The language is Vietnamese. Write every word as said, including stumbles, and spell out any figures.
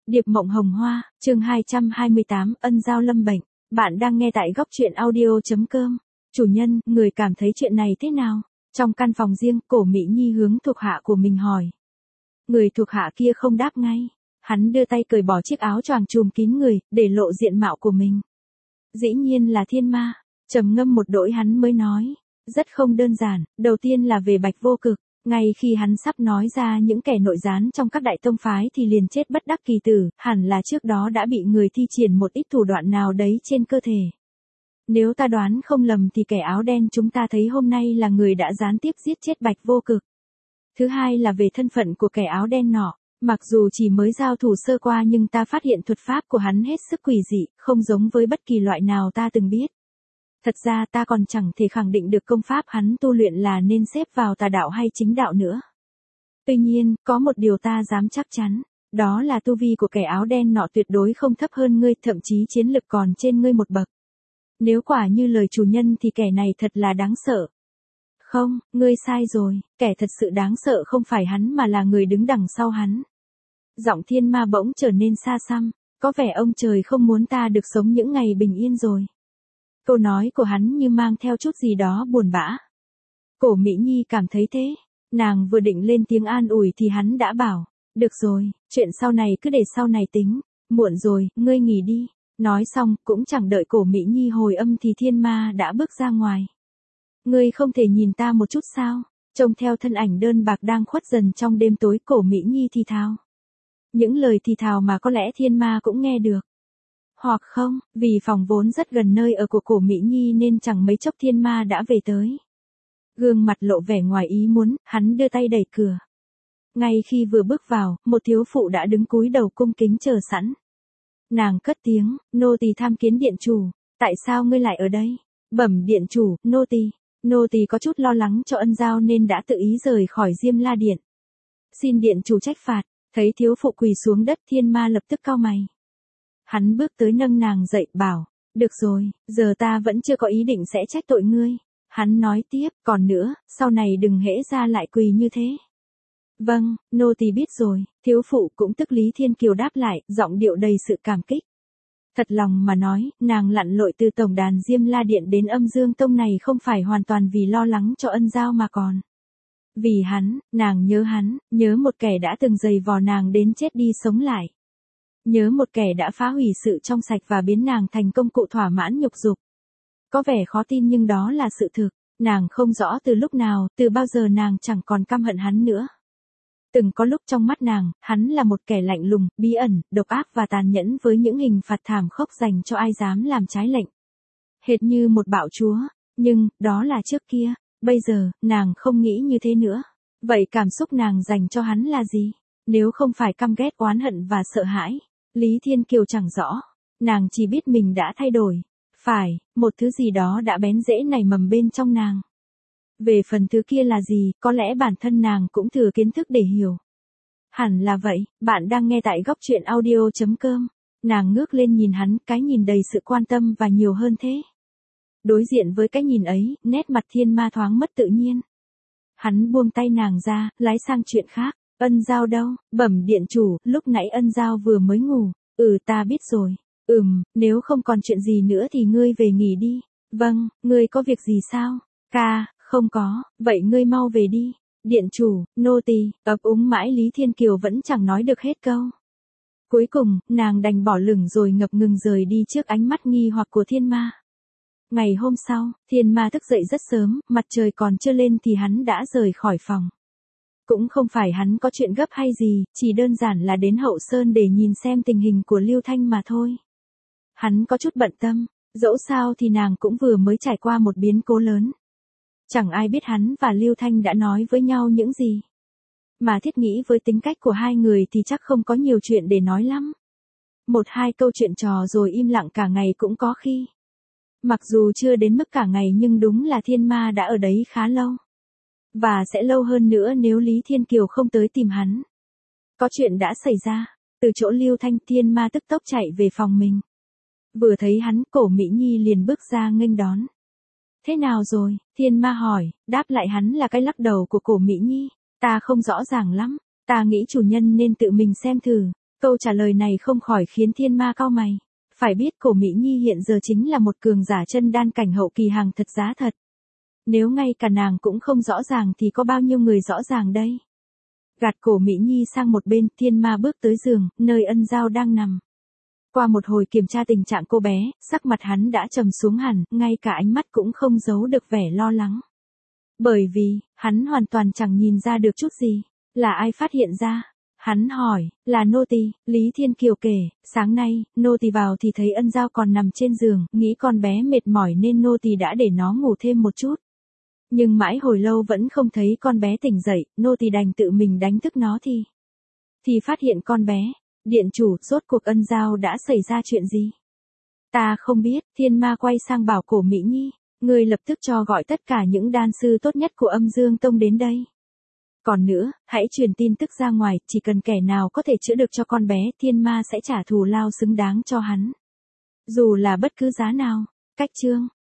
Điệp mộng hồng hoa, chương hai trăm hai mươi tám, ân giao lâm bệnh. Bạn đang nghe tại góc truyện audio.com. Chủ nhân, người cảm thấy chuyện này thế nào? Trong căn phòng riêng, Cổ Mỹ Nhi hướng thuộc hạ của mình hỏi. Người thuộc hạ kia không đáp ngay. Hắn đưa tay cởi bỏ chiếc áo choàng trùm kín người, để lộ diện mạo của mình. Dĩ nhiên là thiên ma. Trầm ngâm một đỗi hắn mới nói. Rất không đơn giản, đầu tiên là về Bạch Vô Cực. Ngay khi hắn sắp nói ra những kẻ nội gián trong các đại tông phái thì liền chết bất đắc kỳ tử, hẳn là trước đó đã bị người thi triển một ít thủ đoạn nào đấy trên cơ thể. Nếu ta đoán không lầm thì kẻ áo đen chúng ta thấy hôm nay là người đã gián tiếp giết chết Bạch Vô Cực. Thứ hai là về thân phận của kẻ áo đen nọ, mặc dù chỉ mới giao thủ sơ qua nhưng ta phát hiện thuật pháp của hắn hết sức quỷ dị, không giống với bất kỳ loại nào ta từng biết. Thật ra ta còn chẳng thể khẳng định được công pháp hắn tu luyện là nên xếp vào tà đạo hay chính đạo nữa. Tuy nhiên, có một điều ta dám chắc chắn, đó là tu vi của kẻ áo đen nọ tuyệt đối không thấp hơn ngươi, thậm chí chiến lực còn trên ngươi một bậc. Nếu quả như lời chủ nhân thì kẻ này thật là đáng sợ. Không, ngươi sai rồi, kẻ thật sự đáng sợ không phải hắn mà là người đứng đằng sau hắn. Giọng thiên ma bỗng trở nên xa xăm, có vẻ ông trời không muốn ta được sống những ngày bình yên rồi. Câu nói của hắn như mang theo chút gì đó buồn bã. Cổ Mỹ Nhi cảm thấy thế. Nàng vừa định lên tiếng an ủi thì hắn đã bảo. Được rồi, chuyện sau này cứ để sau này tính. Muộn rồi, ngươi nghỉ đi. Nói xong, cũng chẳng đợi Cổ Mỹ Nhi hồi âm thì thiên ma đã bước ra ngoài. Ngươi không thể nhìn ta một chút sao? Trông theo thân ảnh đơn bạc đang khuất dần trong đêm tối, Cổ Mỹ Nhi thì thào. Những lời thì thào mà có lẽ thiên ma cũng nghe được. Hoặc không, vì phòng vốn rất gần nơi ở của Cổ Mỹ Nhi nên chẳng mấy chốc thiên ma đã về tới. Gương mặt lộ vẻ ngoài ý muốn, hắn đưa tay đẩy cửa. Ngay khi vừa bước vào, một thiếu phụ đã đứng cúi đầu cung kính chờ sẵn. Nàng cất tiếng, nô tỳ tham kiến điện chủ, tại sao ngươi lại ở đây? Bẩm điện chủ, nô tỳ, nô tỳ có chút lo lắng cho ân giao nên đã tự ý rời khỏi Diêm La Điện. Xin điện chủ trách phạt. Thấy thiếu phụ quỳ xuống đất, thiên ma lập tức cau mày. Hắn bước tới nâng nàng dậy, bảo, được rồi, giờ ta vẫn chưa có ý định sẽ trách tội ngươi. Hắn nói tiếp, còn nữa, sau này đừng hễ ra lại quỳ như thế. Vâng, nô tỳ biết rồi, thiếu phụ cũng tức Lý Thiên Kiều đáp lại, giọng điệu đầy sự cảm kích. Thật lòng mà nói, nàng lặn lội từ tổng đàn Diêm La Điện đến Âm Dương Tông này không phải hoàn toàn vì lo lắng cho ân giao mà còn. Vì hắn, nàng nhớ hắn, nhớ một kẻ đã từng giày vò nàng đến chết đi sống lại. Nhớ một kẻ đã phá hủy sự trong sạch và biến nàng thành công cụ thỏa mãn nhục dục. Có vẻ khó tin nhưng đó là sự thực, nàng không rõ từ lúc nào, từ bao giờ nàng chẳng còn căm hận hắn nữa. Từng có lúc trong mắt nàng, hắn là một kẻ lạnh lùng, bí ẩn, độc ác và tàn nhẫn với những hình phạt thảm khốc dành cho ai dám làm trái lệnh. Hệt như một bạo chúa, nhưng, đó là trước kia, bây giờ, nàng không nghĩ như thế nữa. Vậy cảm xúc nàng dành cho hắn là gì? Nếu không phải căm ghét, oán hận và sợ hãi. Lý Thiên Kiều chẳng rõ, nàng chỉ biết mình đã thay đổi. Phải, một thứ gì đó đã bén rễ nảy mầm bên trong nàng. Về phần thứ kia là gì, có lẽ bản thân nàng cũng thừa kiến thức để hiểu. Hẳn là vậy, bạn đang nghe tại góc truyện audio.com. Nàng ngước lên nhìn hắn, cái nhìn đầy sự quan tâm và nhiều hơn thế. Đối diện với cái nhìn ấy, nét mặt thiên ma thoáng mất tự nhiên. Hắn buông tay nàng ra, lái sang chuyện khác. Ân giao đâu? Bẩm điện chủ, lúc nãy ân giao vừa mới ngủ. Ừ, ta biết rồi. Ừm, nếu không còn chuyện gì nữa thì ngươi về nghỉ đi. Vâng, ngươi có việc gì sao? Ca, không có, vậy ngươi mau về đi. Điện chủ, nô tỳ, ấp úng mãi Lý Thiên Kiều vẫn chẳng nói được hết câu. Cuối cùng, nàng đành bỏ lửng rồi ngập ngừng rời đi trước ánh mắt nghi hoặc của thiên ma. Ngày hôm sau, thiên ma thức dậy rất sớm, mặt trời còn chưa lên thì hắn đã rời khỏi phòng. Cũng không phải hắn có chuyện gấp hay gì, chỉ đơn giản là đến Hậu Sơn để nhìn xem tình hình của Lưu Thanh mà thôi. Hắn có chút bận tâm, dẫu sao thì nàng cũng vừa mới trải qua một biến cố lớn. Chẳng ai biết hắn và Lưu Thanh đã nói với nhau những gì. Mà thiết nghĩ với tính cách của hai người thì chắc không có nhiều chuyện để nói lắm. Một hai câu chuyện trò rồi im lặng cả ngày cũng có khi. Mặc dù chưa đến mức cả ngày nhưng đúng là thiên ma đã ở đấy khá lâu. Và sẽ lâu hơn nữa nếu Lý Thiên Kiều không tới tìm hắn. Có chuyện đã xảy ra, từ chỗ Lưu Thanh, thiên ma tức tốc chạy về phòng mình. Vừa thấy hắn, Cổ Mỹ Nhi liền bước ra nghênh đón. Thế nào rồi? Thiên ma hỏi, đáp lại hắn là cái lắc đầu của Cổ Mỹ Nhi. Ta không rõ ràng lắm, ta nghĩ chủ nhân nên tự mình xem thử. Câu trả lời này không khỏi khiến thiên ma cau mày. Phải biết Cổ Mỹ Nhi hiện giờ chính là một cường giả chân đan cảnh hậu kỳ hàng thật giá thật. Nếu ngay cả nàng cũng không rõ ràng thì có bao nhiêu người rõ ràng đây. Gạt Cổ Mỹ Nhi sang một bên, thiên ma bước tới giường, nơi Ân Giao đang nằm. Qua một hồi kiểm tra tình trạng cô bé, sắc mặt hắn đã trầm xuống hẳn, ngay cả ánh mắt cũng không giấu được vẻ lo lắng. Bởi vì, hắn hoàn toàn chẳng nhìn ra được chút gì. Là ai phát hiện ra? Hắn hỏi, là nô tỳ. Lý Thiên Kiều kể, sáng nay, nô tỳ vào thì thấy Ân Giao còn nằm trên giường, nghĩ con bé mệt mỏi nên nô tỳ đã để nó ngủ thêm một chút. Nhưng mãi hồi lâu vẫn không thấy con bé tỉnh dậy, nô tỳ đành tự mình đánh thức nó thì... Thì phát hiện con bé, điện chủ, rốt cuộc Ân Giao đã xảy ra chuyện gì? Ta không biết, thiên ma quay sang bảo Cổ Mỹ Nhi, ngươi lập tức cho gọi tất cả những đan sư tốt nhất của Âm Dương Tông đến đây. Còn nữa, hãy truyền tin tức ra ngoài, chỉ cần kẻ nào có thể chữa được cho con bé, thiên ma sẽ trả thù lao xứng đáng cho hắn. Dù là bất cứ giá nào. Cách chương